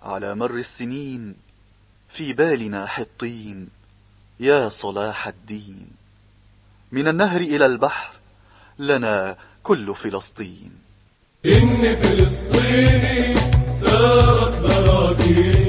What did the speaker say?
على مر السنين في بالنا حطين يا صلاح الدين. من النهر إلى البحر لنا كل فلسطين. إن فلسطيني ثارت براكين